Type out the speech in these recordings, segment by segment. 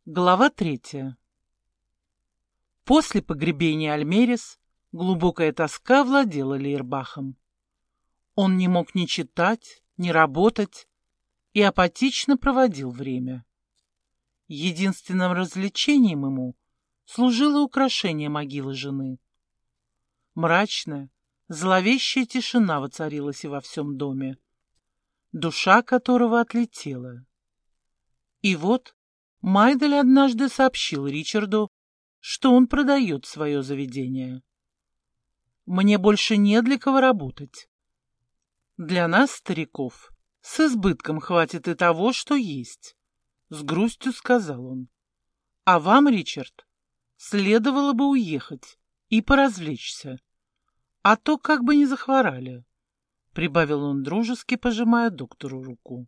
Глава 3. После погребения Альмерис глубокая тоска владела Лейербахом. Он не мог ни читать, ни работать и апатично проводил время. Единственным развлечением ему служило украшение могилы жены. Мрачная, зловещая тишина воцарилась и во всем доме, душа которого отлетела. И вот Майдель однажды сообщил Ричарду, что он продает свое заведение. «Мне больше не для кого работать. Для нас, стариков, с избытком хватит и того, что есть», — с грустью сказал он. «А вам, Ричард, следовало бы уехать и поразвлечься, а то как бы не захворали», — прибавил он дружески, пожимая доктору руку.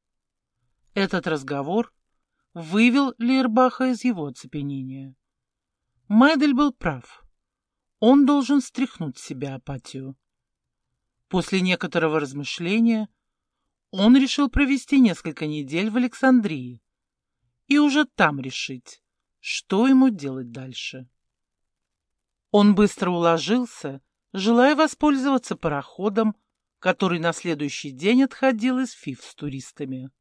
Этот разговор вывел Лейербаха из его оцепенения. Майдель был прав. Он должен стряхнуть с себя апатию. После некоторого размышления он решил провести несколько недель в Александрии и уже там решить, что ему делать дальше. Он быстро уложился, желая воспользоваться пароходом, который на следующий день отходил из Фиф с туристами.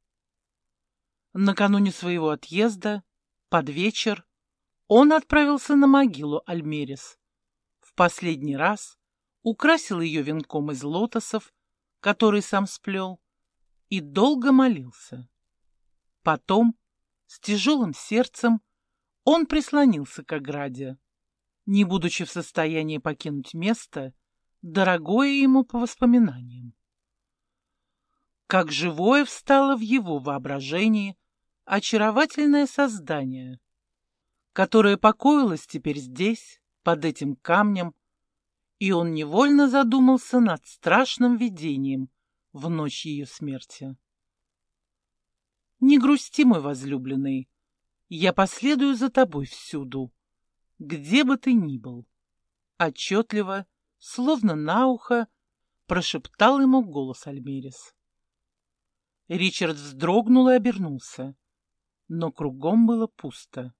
Накануне своего отъезда, под вечер, он отправился на могилу Альмерис. В последний раз украсил ее венком из лотосов, который сам сплел, и долго молился. Потом, с тяжелым сердцем, он прислонился к ограде, не будучи в состоянии покинуть место, дорогое ему по воспоминаниям. Как живое встало в его воображении очаровательное создание, которое покоилось теперь здесь, под этим камнем, и он невольно задумался над страшным видением в ночь ее смерти. «Не грусти, мой возлюбленный, я последую за тобой всюду, где бы ты ни был», — отчетливо, словно на ухо, прошептал ему голос Альмерис. Ричард вздрогнул и обернулся, но кругом было пусто.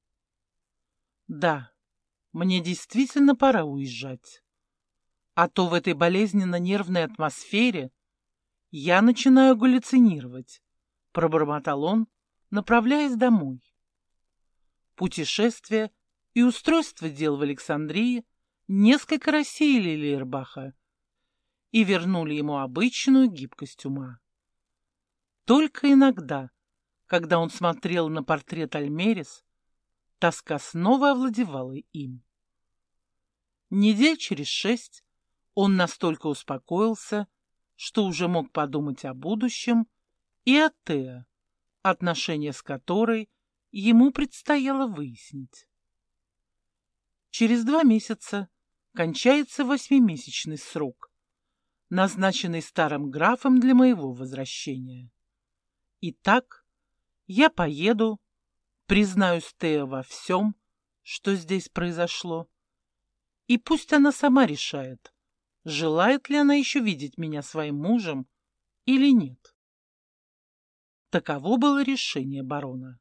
«Да, мне действительно пора уезжать. А то в этой болезненно-нервной атмосфере я начинаю галлюцинировать», — пробормотал он, направляясь домой. Путешествие и устройство дел в Александрии несколько рассеяли Лейербаха и вернули ему обычную гибкость ума. Только иногда, когда он смотрел на портрет Альмерис, тоска снова овладевала им. Недель через 6 он настолько успокоился, что уже мог подумать о будущем и о Тео, отношения с которой ему предстояло выяснить. Через 2 месяца кончается 8-месячный срок, назначенный старым графом для моего возвращения. Итак, я поеду, признаюсь Тео во всем, что здесь произошло, и пусть она сама решает, желает ли она еще видеть меня своим мужем или нет. Таково было решение барона.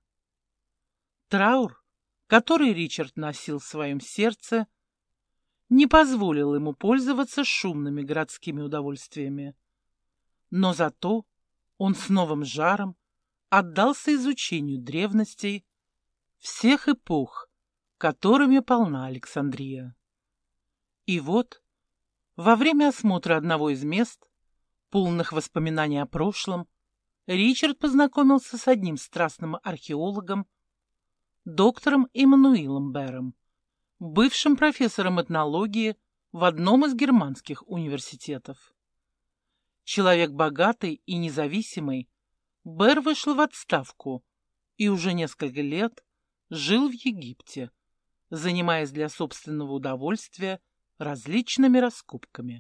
Траур, который Ричард носил в своем сердце, не позволил ему пользоваться шумными городскими удовольствиями, но зато он с новым жаром отдался изучению древностей всех эпох, которыми полна Александрия. И вот, во время осмотра одного из мест, полных воспоминаний о прошлом, Ричард познакомился с одним страстным археологом, доктором Эммануилом Бером, бывшим профессором этнологии в одном из германских университетов. Человек богатый и независимый, Бер вышел в отставку и уже несколько лет жил в Египте, занимаясь для собственного удовольствия различными раскопками.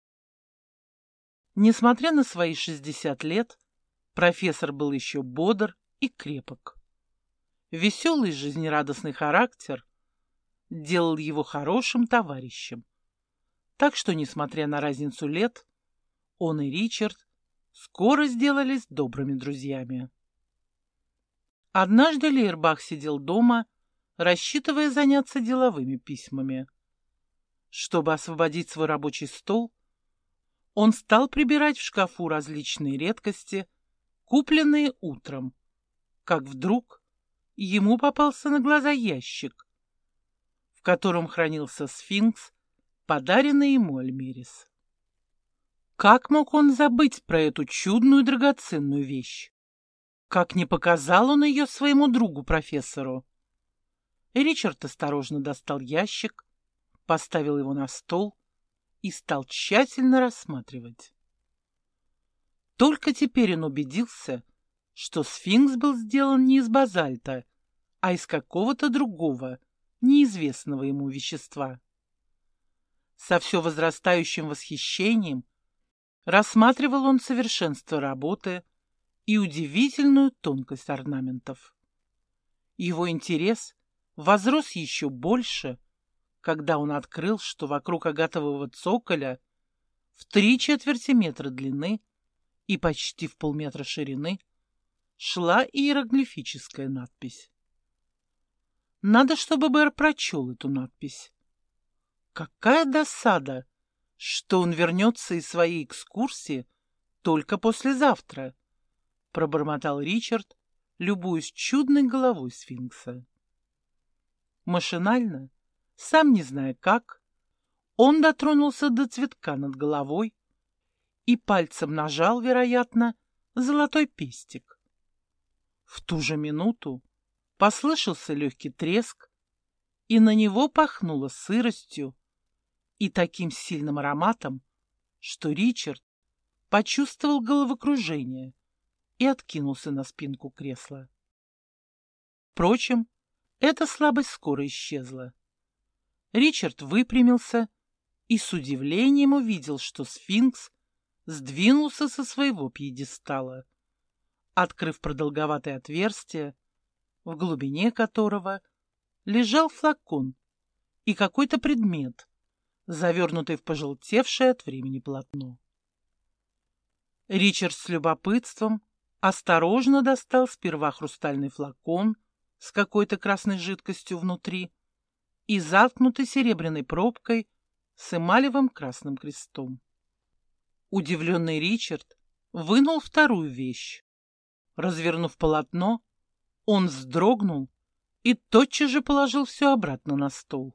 Несмотря на свои 60 лет, профессор был еще бодр и крепок. Веселый жизнерадостный характер делал его хорошим товарищем, так что, несмотря на разницу лет, он и Ричард скоро сделались добрыми друзьями. Однажды Лейербах сидел дома, рассчитывая заняться деловыми письмами. Чтобы освободить свой рабочий стол, он стал прибирать в шкафу различные редкости, купленные утром, как вдруг ему попался на глаза ящик, в котором хранился сфинкс, подаренный ему Альмерис. Как мог он забыть про эту чудную драгоценную вещь? Как не показал он ее своему другу-профессору? Ричард осторожно достал ящик, поставил его на стол и стал тщательно рассматривать. Только теперь он убедился, что сфинкс был сделан не из базальта, а из какого-то другого, неизвестного ему вещества. Со все возрастающим восхищением рассматривал он совершенство работы и удивительную тонкость орнаментов. Его интерес возрос еще больше, когда он открыл, что вокруг агатового цоколя в 3/4 метра длины и почти в полметра ширины шла иероглифическая надпись. Надо, чтобы Бэр прочел эту надпись. Какая досада, что он вернется из своей экскурсии только послезавтра, пробормотал Ричард, любуясь чудной головой сфинкса. Машинально, сам не зная как, он дотронулся до цветка над головой и пальцем нажал, вероятно, золотой пестик. В ту же минуту послышался легкий треск, и на него пахнуло сыростью и таким сильным ароматом, что Ричард почувствовал головокружение и откинулся на спинку кресла. Впрочем, эта слабость скоро исчезла. Ричард выпрямился и с удивлением увидел, что сфинкс сдвинулся со своего пьедестала, открыв продолговатое отверстие, в глубине которого лежал флакон и какой-то предмет, завернутый в пожелтевшее от времени полотно. Ричард с любопытством осторожно достал сперва хрустальный флакон с какой-то красной жидкостью внутри и заткнутый серебряной пробкой с эмалевым красным крестом. Удивленный Ричард вынул вторую вещь. Развернув полотно, он вздрогнул и тотчас же положил все обратно на стол.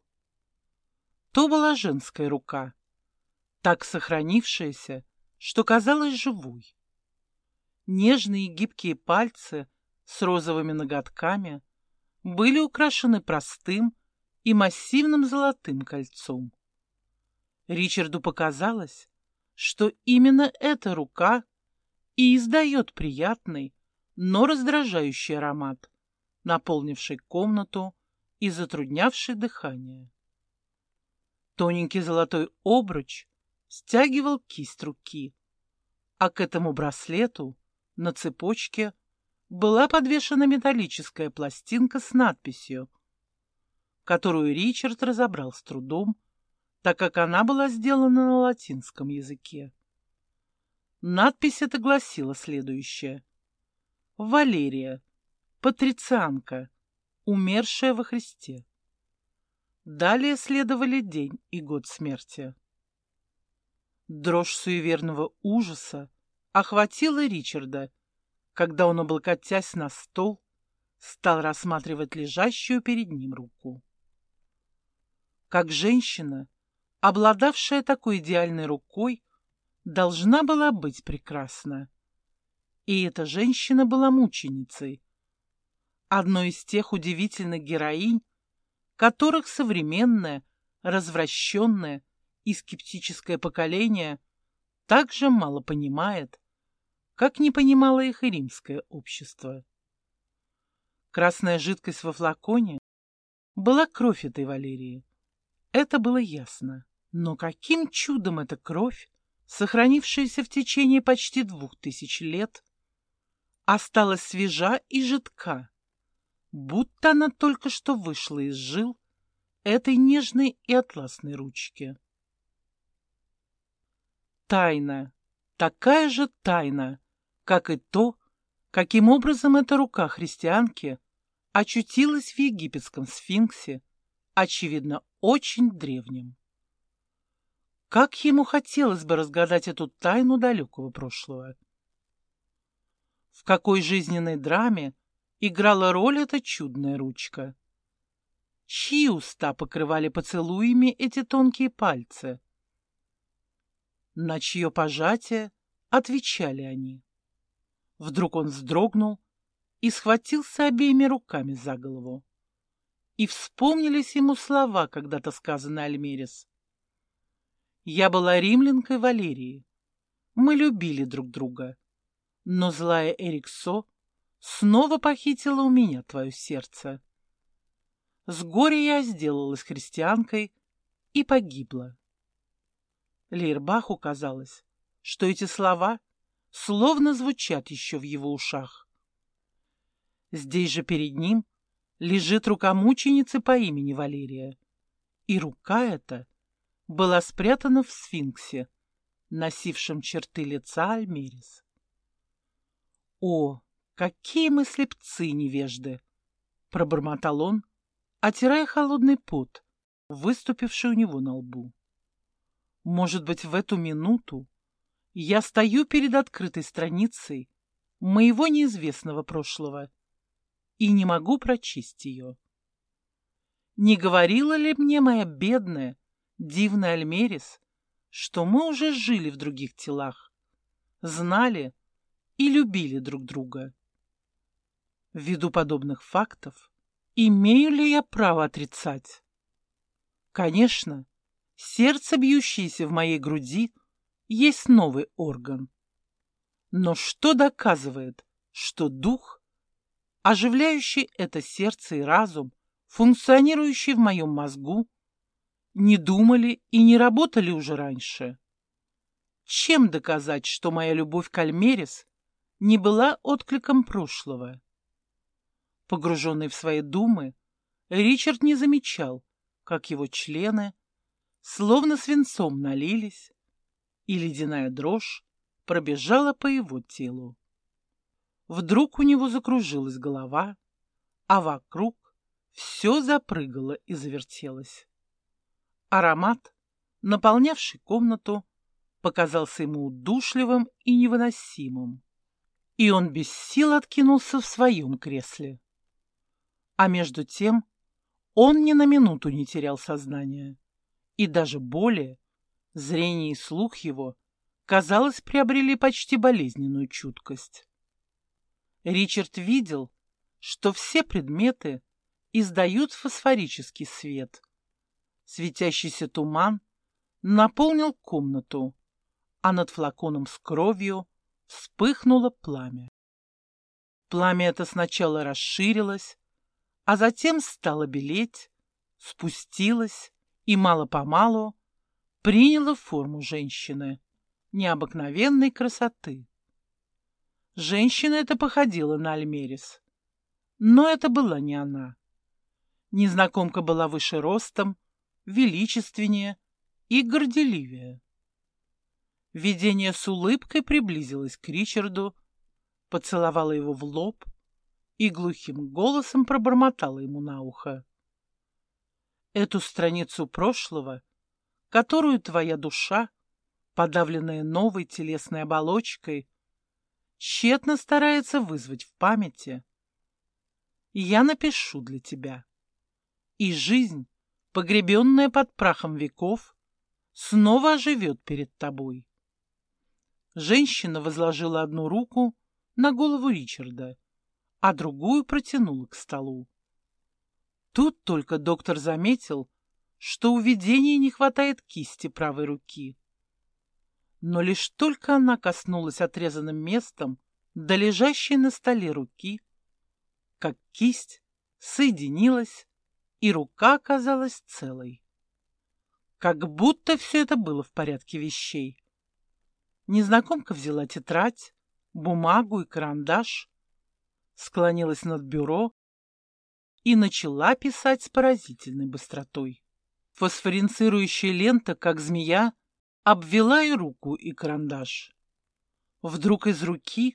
То была женская рука, так сохранившаяся, что казалась живой. Нежные гибкие пальцы с розовыми ноготками были украшены простым и массивным золотым кольцом. Ричарду показалось, что именно эта рука и издает приятный, но раздражающий аромат, наполнивший комнату и затруднявший дыхание. Тоненький золотой обруч стягивал кисть руки, а к этому браслету на цепочке была подвешена металлическая пластинка с надписью, которую Ричард разобрал с трудом, так как она была сделана на латинском языке. Надпись эта гласила следующее: «Валерия, патрицианка, умершая во Христе». Далее следовали день и год смерти. Дрожь суеверного ужаса охватила Ричарда, когда он, облокотясь на стол, стал рассматривать лежащую перед ним руку. Как женщина, обладавшая такой идеальной рукой, должна была быть прекрасна. И эта женщина была мученицей, одной из тех удивительных героинь, которых современное, развращенное и скептическое поколение так же мало понимает, как не понимало их и римское общество. Красная жидкость во флаконе была кровь этой Валерии. Это было ясно. Но каким чудом эта кровь, сохранившаяся в течение почти 2000 лет, осталась свежа и жидка, будто она только что вышла из жил этой нежной и атласной ручки. Тайна, такая же тайна, как и то, Каким образом эта рука христианки очутилась в египетском сфинксе, очевидно, очень древнем? Как ему хотелось бы разгадать эту тайну далекого прошлого? В какой жизненной драме играла роль эта чудная ручка? Чьи уста покрывали поцелуями эти тонкие пальцы? На чье пожатие отвечали они? Вдруг он вздрогнул и схватился обеими руками за голову. И вспомнились ему слова, когда-то сказанные Альмерис. «Я была римлянкой Валерии. Мы любили друг друга. Но злая Эриксо снова похитила у меня твое сердце. С горя я сделалась христианкой и погибла». Лейрбаху казалось, что эти слова словно звучат еще в его ушах. Здесь же перед ним лежит рука мученицы по имени Валерия, и рука эта была спрятана в сфинксе, носившем черты лица Альмерис. «О, какие мы слепцы невежды!» — пробормотал он, отирая холодный пот, выступивший у него на лбу. «Может быть, в эту минуту я стою перед открытой страницей моего неизвестного прошлого и не могу прочесть ее. Не говорила ли мне моя бедная, дивная Альмерис, что мы уже жили в других телах, знали и любили друг друга? Ввиду подобных фактов, имею ли я право отрицать? Конечно, сердце, бьющееся в моей груди, есть новый орган. Но что доказывает, что дух, оживляющий это сердце и разум, функционирующий в моем мозгу, не думали и не работали уже раньше? Чем доказать, что моя любовь к Альмерис не была откликом прошлого? Погруженный в свои думы, Ричард не замечал, как его члены словно свинцом налились, и ледяная дрожь пробежала по его телу. Вдруг у него закружилась голова, а вокруг все запрыгало и завертелось. Аромат, наполнявший комнату, показался ему удушливым и невыносимым, и он без сил откинулся в своем кресле. А между тем он ни на минуту не терял сознание, и даже более, зрение и слух его, казалось, приобрели почти болезненную чуткость. Ричард видел, что все предметы издают фосфорический свет. Светящийся туман наполнил комнату, а над флаконом с кровью вспыхнуло пламя. Пламя это сначала расширилось, а затем стало белеть, спустилось и мало-помалу приняло форму женщины необыкновенной красоты. Женщина эта походила на Альмерис, но это была не она. Незнакомка была выше ростом, величественнее и горделивее. Видение с улыбкой приблизилось к Ричарду, поцеловало его в лоб и глухим голосом пробормотало ему на ухо: «Эту страницу прошлого, которую твоя душа, подавленная новой телесной оболочкой, тщетно старается вызвать в памяти, я напишу для тебя, и жизнь, погребенная под прахом веков, снова оживет перед тобой». Женщина возложила одну руку на голову Ричарда, а другую протянула к столу. Тут только доктор заметил, что у видения не хватает кисти правой руки. Но лишь только она коснулась отрезанным местом до лежащей на столе руки, как кисть соединилась, и рука оказалась целой. Как будто все это было в порядке вещей. Незнакомка взяла тетрадь, бумагу и карандаш, склонилась над бюро и начала писать с поразительной быстротой. Фосфоринцирующая лента, как змея, обвела и руку, и карандаш. Вдруг из руки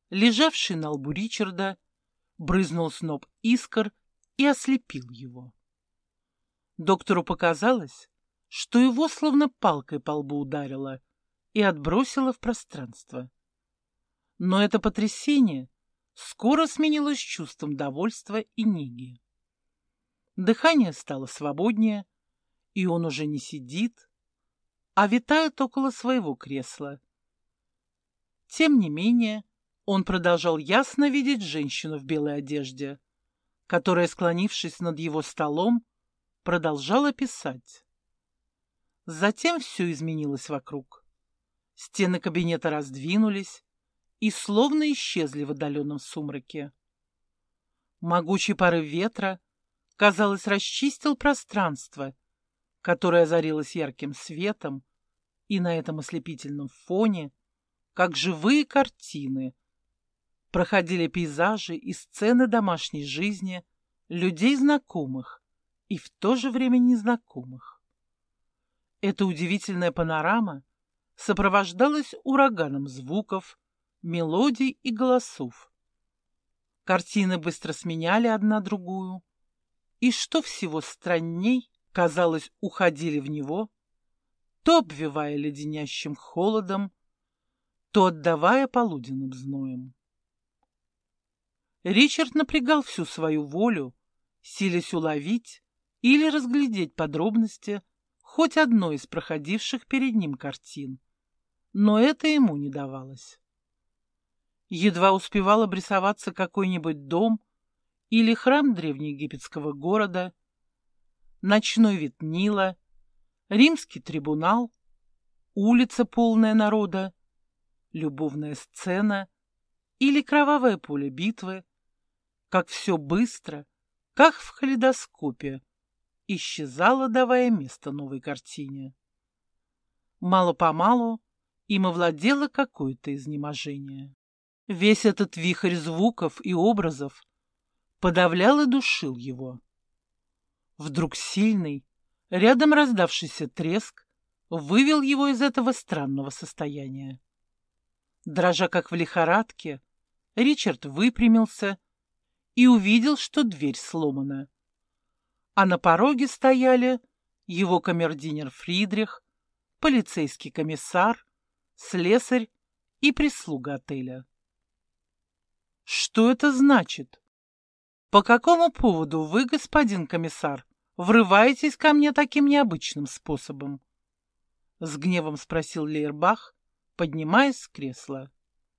лежавший на лбу Ричарда, брызнул сноп искр и ослепил его. Доктору показалось, что его словно палкой по лбу ударило и отбросило в пространство. Но это потрясение скоро сменилось чувством довольства и неги. Дыхание стало свободнее, и он уже не сидит, а витает около своего кресла. Тем не менее, он продолжал ясно видеть женщину в белой одежде, которая, склонившись над его столом, продолжала писать. Затем все изменилось вокруг. Стены кабинета раздвинулись и словно исчезли в отдаленном сумраке. Могучий порыв ветра, казалось, расчистил пространство, которое озарилось ярким светом, и на этом ослепительном фоне, как живые картины, проходили пейзажи и сцены домашней жизни людей знакомых и в то же время незнакомых. Эта удивительная панорама сопровождалась ураганом звуков, мелодий и голосов. Картины быстро сменяли одна другую, и, что всего странней, казалось, уходили в него, то обвивая леденящим холодом, то отдавая полуденным зноем. Ричард напрягал всю свою волю, силясь уловить или разглядеть подробности хоть одной из проходивших перед ним картин, но это ему не давалось. Едва успевал обрисоваться какой-нибудь дом или храм древнеегипетского города, ночной вид Нила, римский трибунал, улица, полная народа, любовная сцена или кровавое поле битвы, как все быстро, как в калейдоскопе, исчезало, давая место новой картине. Мало-помалу им овладело какое-то изнеможение. Весь этот вихрь звуков и образов подавлял и душил его. Вдруг сильный, рядом раздавшийся треск вывел его из этого странного состояния. Дрожа как в лихорадке, Ричард выпрямился и увидел, что дверь сломана. А на пороге стояли его камердинер Фридрих, полицейский комиссар, слесарь и прислуга отеля. «Что это значит? По какому поводу вы, господин комиссар, врываетесь ко мне таким необычным способом?» — с гневом спросил Лейербах, поднимаясь с кресла.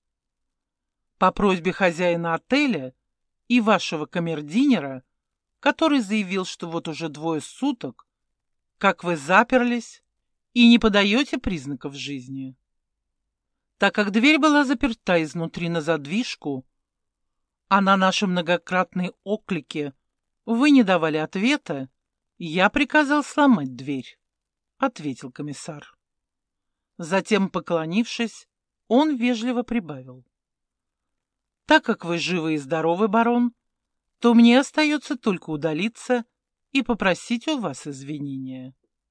«По просьбе хозяина отеля и вашего камердинера, который заявил, что вот уже 2 суток, как вы заперлись и не подаете признаков жизни. Так как дверь была заперта изнутри на задвижку, а на наши многократные оклики вы не давали ответа, я приказал сломать дверь», — ответил комиссар. Затем, поклонившись, он вежливо прибавил: «Так как вы живы и здоровы, барон, то мне остается только удалиться и попросить у вас извинения».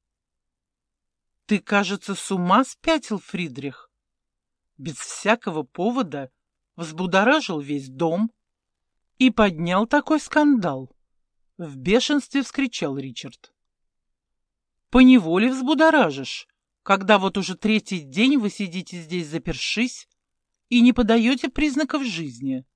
«Ты, кажется, с ума спятил, Фридрих? Без всякого повода взбудоражил весь дом и поднял такой скандал!» — в бешенстве вскричал Ричард. «Поневоле взбудоражишь, когда вот уже 3-й день вы сидите здесь запершись и не подаете признаков жизни.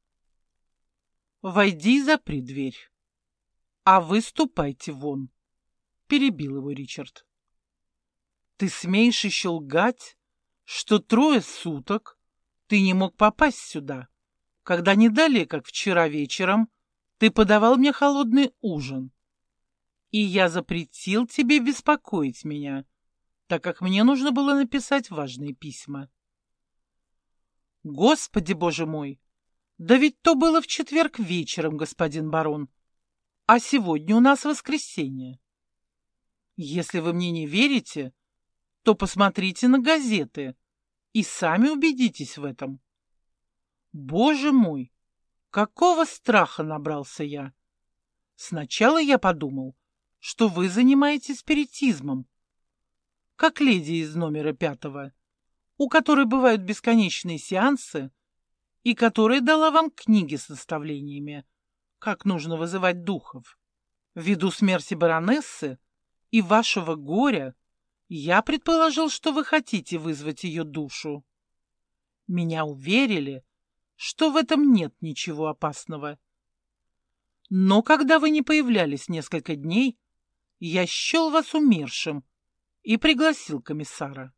Войди и запри дверь. А вы ступайте вон», — перебил его Ричард. «Ты смеешь еще лгать, что 3 суток ты не мог попасть сюда, когда не далее, как вчера вечером, ты подавал мне холодный ужин, и я запретил тебе беспокоить меня, так как мне нужно было написать важные письма». «Господи, боже мой! Да ведь то было в четверг вечером, господин барон, а сегодня у нас воскресенье. Если вы мне не верите, то посмотрите на газеты и сами убедитесь в этом. Боже мой, какого страха набрался я! Сначала я подумал, что вы занимаетесь спиритизмом, как леди из номера 5, у которой бывают бесконечные сеансы и которая дала вам книги с наставлениями, как нужно вызывать духов. Ввиду смерти баронессы и вашего горя я предположил, что вы хотите вызвать ее душу. Меня уверили, что в этом нет ничего опасного. Но когда вы не появлялись несколько дней, я счел вас умершим и пригласил комиссара.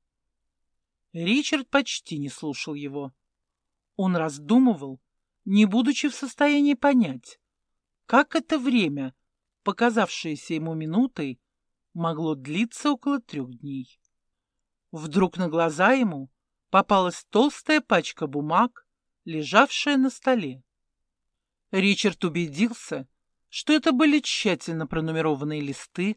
Ричард почти не слушал его. Он раздумывал, не будучи в состоянии понять, как это время, показавшееся ему минутой, могло длиться около 3 дней. Вдруг на глаза ему попалась толстая пачка бумаг, лежавшая на столе. Ричард убедился, что это были тщательно пронумерованные листы,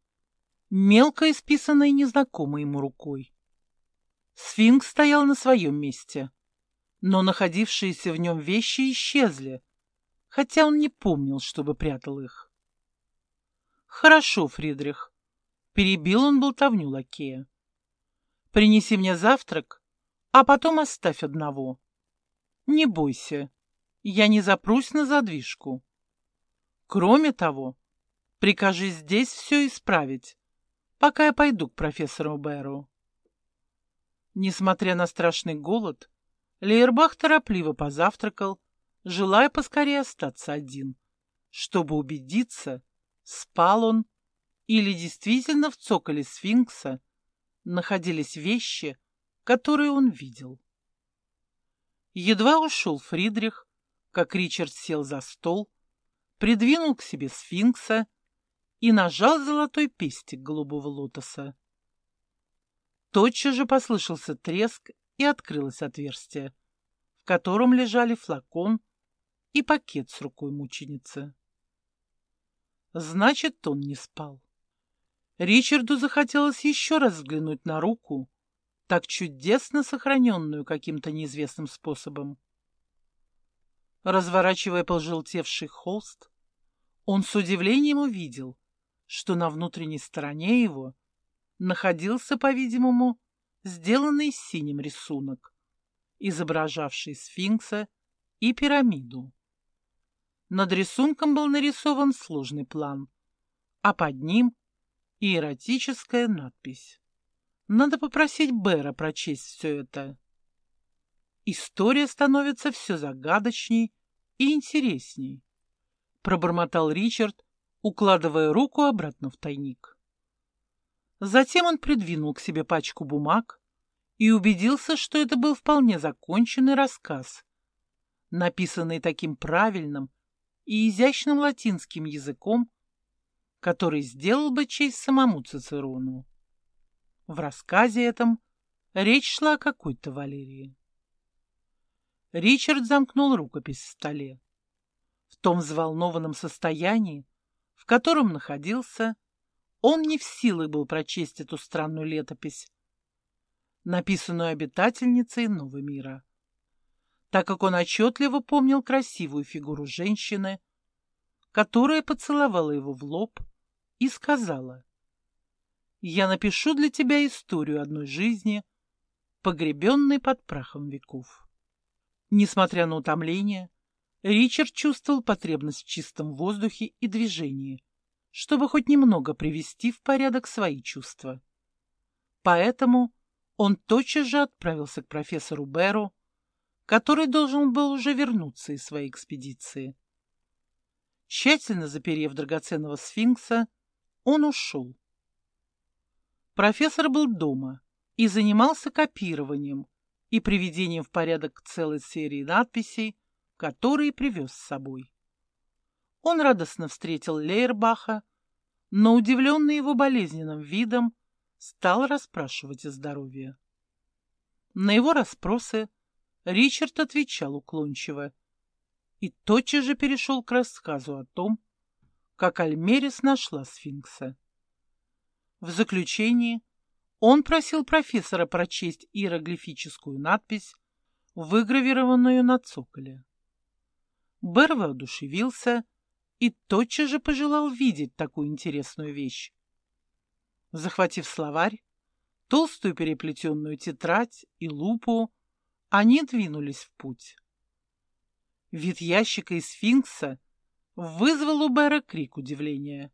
мелко исписанные незнакомой ему рукой. Сфинкс стоял на своем месте, но находившиеся в нем вещи исчезли, хотя он не помнил, чтобы прятал их. «Хорошо, Фридрих», — перебил он болтовню лакея. «Принеси мне завтрак, а потом оставь одного. Не бойся, я не запрусь на задвижку. Кроме того, прикажи здесь все исправить, пока я пойду к профессору Бэру». Несмотря на страшный голод, Лейербах торопливо позавтракал, желая поскорее остаться один, чтобы убедиться, спал он или действительно в цоколе сфинкса находились вещи, которые он видел. Едва ушел Фридрих, как Ричард сел за стол, придвинул к себе сфинкса и нажал золотой пестик голубого лотоса. Тотчас же послышался треск, и открылось отверстие, в котором лежали флакон и пакет с рукой мученицы. Значит, он не спал. Ричарду захотелось еще раз взглянуть на руку, так чудесно сохраненную каким-то неизвестным способом. Разворачивая пожелтевший холст, он с удивлением увидел, что на внутренней стороне его находился, по-видимому, сделанный синим рисунок, изображавший сфинкса и пирамиду. Над рисунком был нарисован сложный план, а под ним иеротическая надпись. Надо попросить Бэра прочесть все это. История становится все загадочней и интересней, пробормотал Ричард, укладывая руку обратно в тайник. Затем он придвинул к себе пачку бумаг и убедился, что это был вполне законченный рассказ, написанный таким правильным и изящным латинским языком, который сделал бы честь самому Цицерону. В рассказе этом речь шла о какой-то Валерии. Ричард замкнул рукопись в столе. В том взволнованном состоянии, в котором находился, он не в силах был прочесть эту странную летопись, написанную обитательницей Нового мира, так как он отчетливо помнил красивую фигуру женщины, которая поцеловала его в лоб и сказала: «Я напишу для тебя историю одной жизни, погребенной под прахом веков». Несмотря на утомление, Ричард чувствовал потребность в чистом воздухе и движении, чтобы хоть немного привести в порядок свои чувства. Поэтому он тотчас же отправился к профессору Бэру, который должен был уже вернуться из своей экспедиции. Тщательно заперев драгоценного сфинкса, он ушел. Профессор был дома и занимался копированием и приведением в порядок целой серии надписей, которые привез с собой. Он радостно встретил Лейербаха, но, удивленный его болезненным видом, стал расспрашивать о здоровье. На его расспросы Ричард отвечал уклончиво и тотчас же перешел к рассказу о том, как Альмерис нашла сфинкса. В заключении он просил профессора прочесть иероглифическую надпись, выгравированную на цоколе. Бэр воодушевился и тотчас же пожелал видеть такую интересную вещь. Захватив словарь, толстую переплетенную тетрадь и лупу, Они двинулись в путь. Вид ящика и сфинкса вызвал у Бэра крик удивления.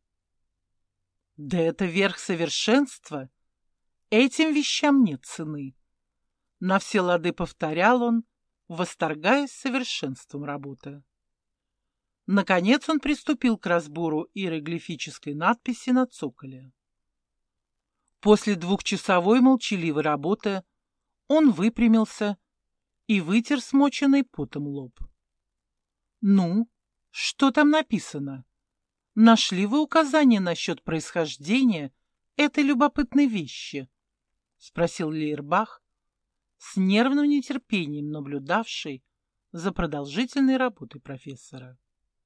Да это верх совершенства! Этим вещам нет цены. На все лады повторял он, восторгаясь совершенством работы. Наконец он приступил к разбору иероглифической надписи на цоколе. После двухчасовой молчаливой работы он выпрямился и вытер смоченный потом лоб. «Ну, что там написано? Нашли вы указание насчет происхождения этой любопытной вещи?» — спросил Лейербах, с нервным нетерпением наблюдавший за продолжительной работой профессора.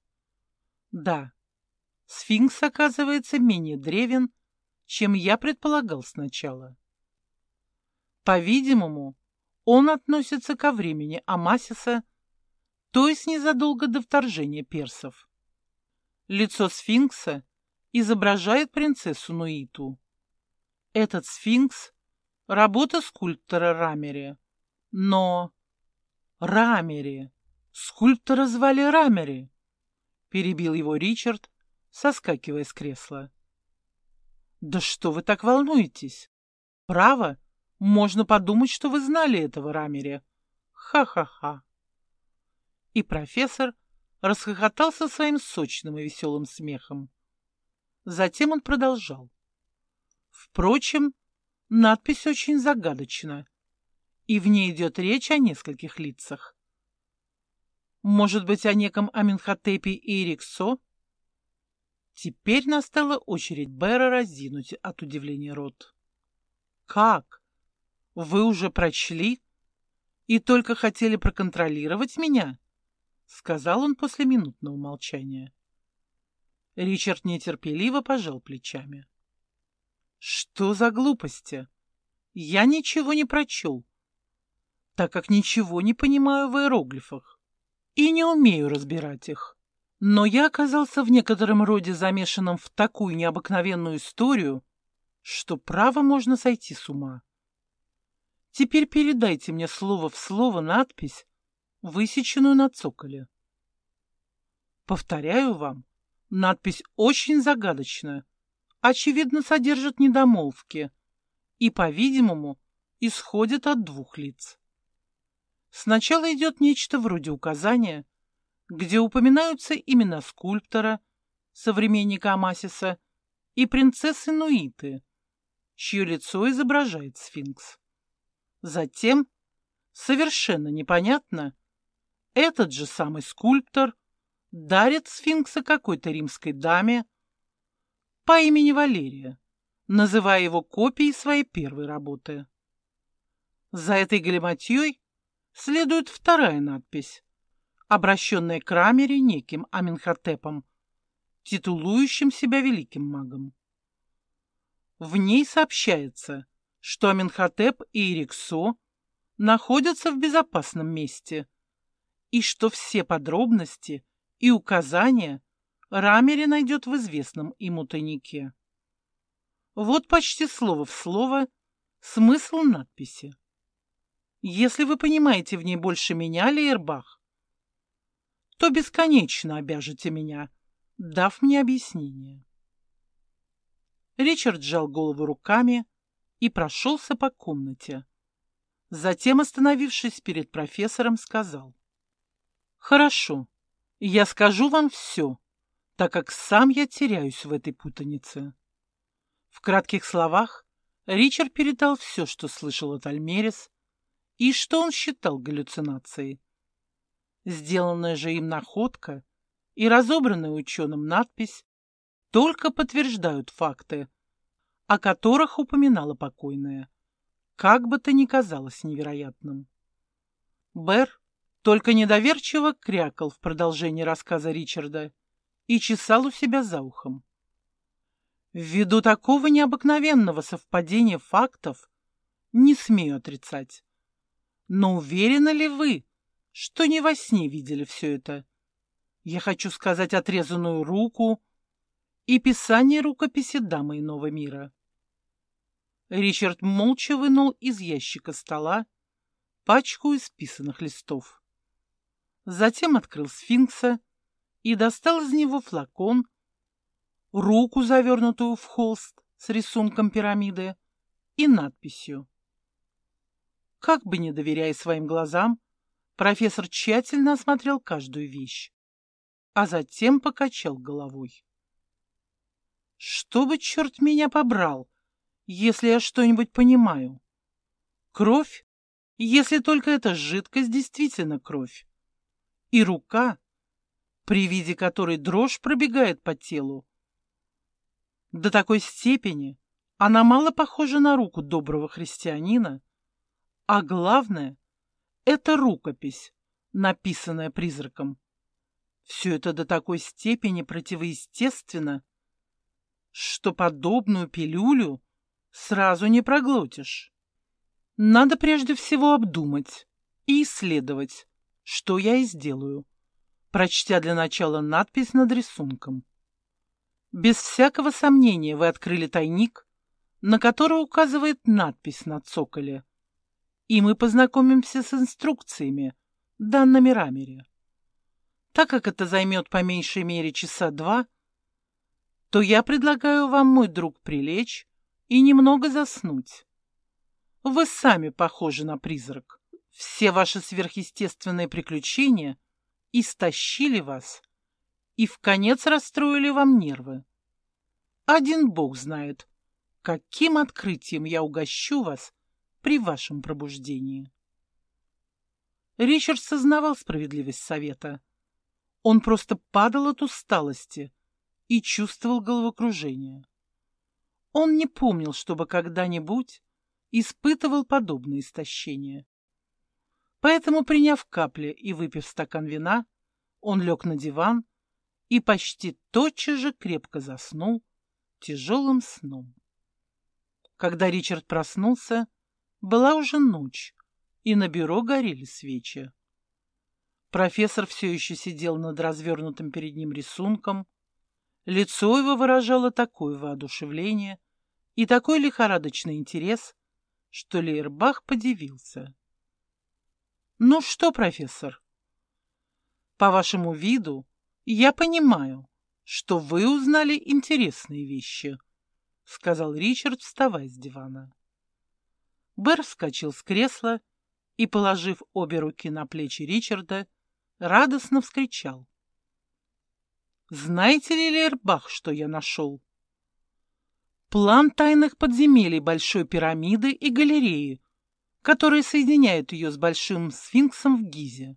Да, сфинкс оказывается менее древен, чем я предполагал сначала. По-видимому, он относится ко времени Амасиса, то есть незадолго до вторжения персов. Лицо сфинкса изображает принцессу Нуиту. Этот сфинкс — работа скульптора Рамери. Но... Рамери! Скульптора звали Рамери! Перебил его Ричард, соскакивая с кресла. Да что вы так волнуетесь? Право, можно подумать, что вы знали этого Рамери. Ха-ха-ха. И профессор расхохотался своим сочным и веселым смехом. Затем он продолжал. Впрочем, надпись очень загадочна, и в ней идет речь о нескольких лицах. Может быть, о неком Аменхотепе и Ириксо? Теперь настала очередь Бэра разинуть от удивления рот. «Как? Вы уже прочли и только хотели проконтролировать меня?» — сказал он после минутного молчания. Ричард нетерпеливо пожал плечами. «Что за глупости? Я ничего не прочел, так как ничего не понимаю в иероглифах и не умею разбирать их. Но я оказался в некотором роде замешанным в такую необыкновенную историю, что право можно сойти с ума. Теперь передайте мне слово в слово надпись, высеченную на цоколе. Повторяю вам, надпись очень загадочная, очевидно, содержит недомолвки и, по-видимому, исходит от двух лиц. Сначала идет нечто вроде указания, где упоминаются имена скульптора, современника Амасиса, и принцессы Нуиты, чье лицо изображает сфинкс. Затем, совершенно непонятно, этот же самый скульптор дарит сфинкса какой-то римской даме по имени Валерия, называя его копией своей первой работы. За этой галиматьей следует вторая надпись, обращенная к Рамери неким Аменхотепом, титулующим себя великим магом. В ней сообщается, что Аменхотеп и Ириксо находятся в безопасном месте и что все подробности и указания Рамери найдет в известном ему тайнике. Вот почти слово в слово смысл надписи. Если вы понимаете в ней больше меня, Лейербах, то бесконечно обяжете меня, дав мне объяснение. Ричард сжал голову руками и прошелся по комнате. Затем, остановившись перед профессором, сказал: «Хорошо, я скажу вам все, так как сам я теряюсь в этой путанице». В кратких словах Ричард передал все, что слышал от Альмерис, и что он считал галлюцинацией. Сделанная же им находка и разобранная ученым надпись только подтверждают факты, о которых упоминала покойная, как бы то ни казалось невероятным. Бэр только недоверчиво крякал в продолжении рассказа Ричарда и чесал у себя за ухом. Ввиду такого необыкновенного совпадения фактов не смею отрицать. Но уверены ли вы, что не во сне видели все это? Я хочу сказать отрезанную руку и писание рукописи дамы иного мира. Ричард молча вынул из ящика стола пачку исписанных листов. Затем открыл сфинкса и достал из него флакон, руку, завернутую в холст с рисунком пирамиды и надписью. Как бы не доверяя своим глазам, профессор тщательно осмотрел каждую вещь, а затем покачал головой. Что бы, черт меня побрал, если я что-нибудь понимаю? Кровь, если только эта жидкость действительно кровь. И рука, при виде которой дрожь пробегает по телу. До такой степени она мало похожа на руку доброго христианина, а главное — это рукопись, написанная призраком. Все это до такой степени противоестественно, что подобную пилюлю сразу не проглотишь. Надо прежде всего обдумать и исследовать, что я и сделаю, прочтя для начала надпись над рисунком. Без всякого сомнения вы открыли тайник, на который указывает надпись на цоколе, и мы познакомимся с инструкциями, данными Рамире. Так как это займет по меньшей мере часа 2, то я предлагаю вам, мой друг, прилечь и немного заснуть. Вы сами похожи на призрак. Все ваши сверхъестественные приключения истощили вас и вконец расстроили вам нервы. Один Бог знает, каким открытием я угощу вас при вашем пробуждении. Ричард сознавал справедливость совета. Он просто падал от усталости и чувствовал головокружение. Он не помнил, чтобы когда-нибудь испытывал подобное истощение. Поэтому, приняв капли и выпив стакан вина, он лег на диван и почти тотчас же крепко заснул тяжелым сном. Когда Ричард проснулся, была уже ночь, и на бюро горели свечи. Профессор все еще сидел над развернутым перед ним рисунком. Лицо его выражало такое воодушевление и такой лихорадочный интерес, что Лейербах подивился. «Ну что, профессор, по вашему виду я понимаю, что вы узнали интересные вещи», — сказал Ричард, вставая с дивана. Бэр вскочил с кресла и, положив обе руки на плечи Ричарда, радостно вскричал: «Знаете ли, Лейербах, что я нашел? План тайных подземелий Большой пирамиды и галереи, которые соединяют ее с Большим сфинксом в Гизе.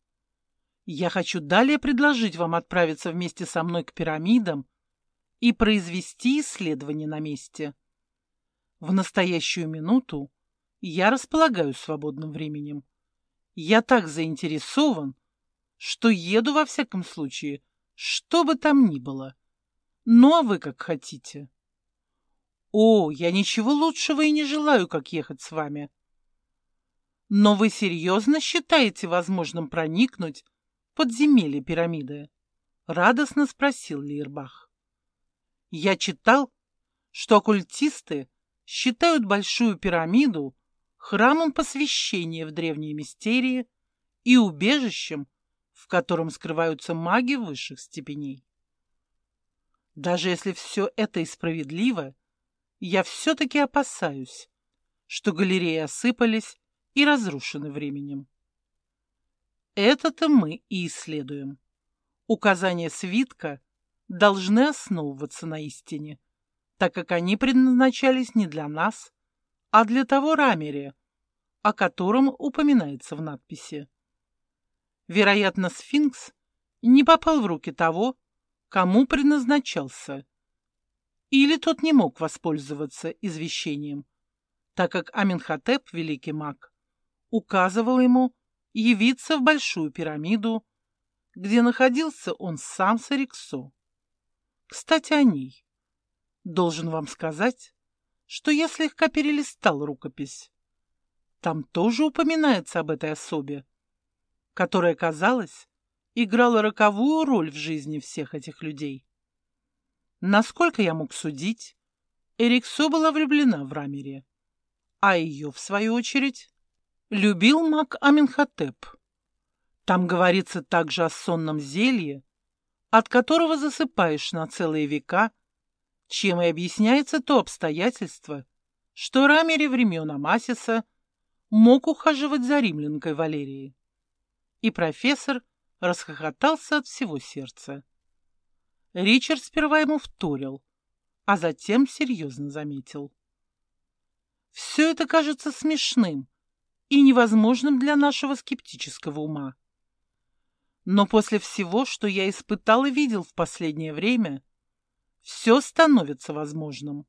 Я хочу далее предложить вам отправиться вместе со мной к пирамидам и произвести исследование на месте. В настоящую минуту я располагаю свободным временем. Я так заинтересован, что еду во всяком случае, что бы там ни было. Ну, а вы как хотите». «О, я ничего лучшего и не желаю, как ехать с вами. Но вы серьезно считаете возможным проникнуть в подземелье пирамиды?» — радостно спросил Лейербах. «Я читал, что оккультисты считают Большую пирамиду храмом посвящения в древние мистерии и убежищем, в котором скрываются маги высших степеней. Даже если все это и справедливо, я все-таки опасаюсь, что галереи осыпались и разрушены временем. Это-то мы и исследуем. Указания свитка должны основываться на истине, так как они предназначались не для нас, а для того Рамире, о котором упоминается в надписи. Вероятно, сфинкс не попал в руки того, кому предназначался, или тот не мог воспользоваться извещением, так как Аменхотеп, великий маг, указывал ему явиться в Большую пирамиду, где находился он сам с Эриксо. Кстати, о ней. Должен вам сказать, что я слегка перелистал рукопись. Там тоже упоминается об этой особе, которая, казалось, играла роковую роль в жизни всех этих людей. Насколько я мог судить, Эриксо была влюблена в Рамире, а ее, в свою очередь, любил маг Аменхотеп. Там говорится также о сонном зелье, от которого засыпаешь на целые века, чем и объясняется то обстоятельство, что Рамери времен Амасиса мог ухаживать за римлянкой Валерией. И профессор расхохотался от всего сердца. Ричард сперва ему вторил, а затем серьезно заметил: «Все это кажется смешным и невозможным для нашего скептического ума. Но после всего, что я испытал и видел в последнее время, все становится возможным.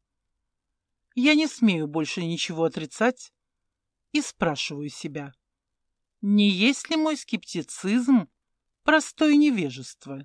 Я не смею больше ничего отрицать и спрашиваю себя, не есть ли мой скептицизм простое невежество?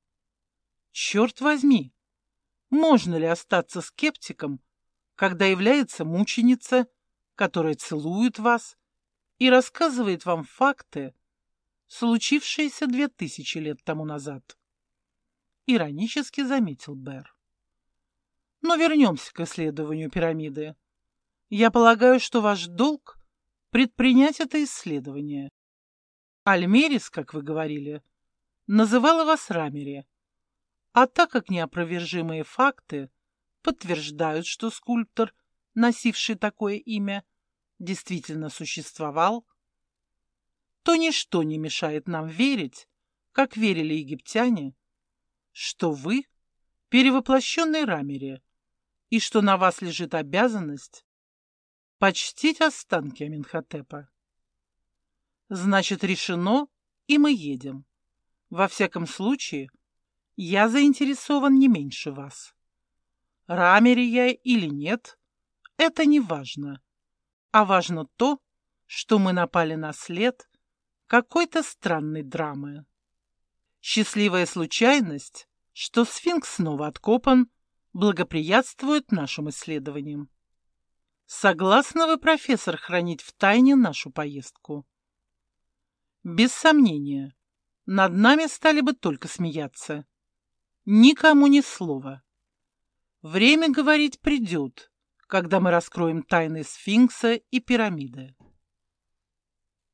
Черт возьми, можно ли остаться скептиком, когда является мученица, которая целует вас и рассказывает вам факты, случившиеся 2000 лет тому назад?» Иронически заметил Бэр. Но вернемся к исследованию пирамиды. Я полагаю, что ваш долг — предпринять это исследование. Альмерис, как вы говорили, называла вас Рамери, а так как неопровержимые факты подтверждают, что скульптор, носивший такое имя, действительно существовал, то ничто не мешает нам верить, как верили египтяне, что вы — перевоплощенный Рамери, и что на вас лежит обязанность почтить останки Аменхотепа. Значит, решено, и мы едем. Во всяком случае, я заинтересован не меньше вас. Рамери я или нет, это не важно, а важно то, что мы напали на след какой-то странной драмы. Счастливая случайность, что сфинкс снова откопан, благоприятствует нашим исследованиям. Согласны вы, профессор, хранить в тайне нашу поездку? Без сомнения, над нами стали бы только смеяться. Никому ни слова. Время говорить придет, когда мы раскроем тайны сфинкса и пирамиды.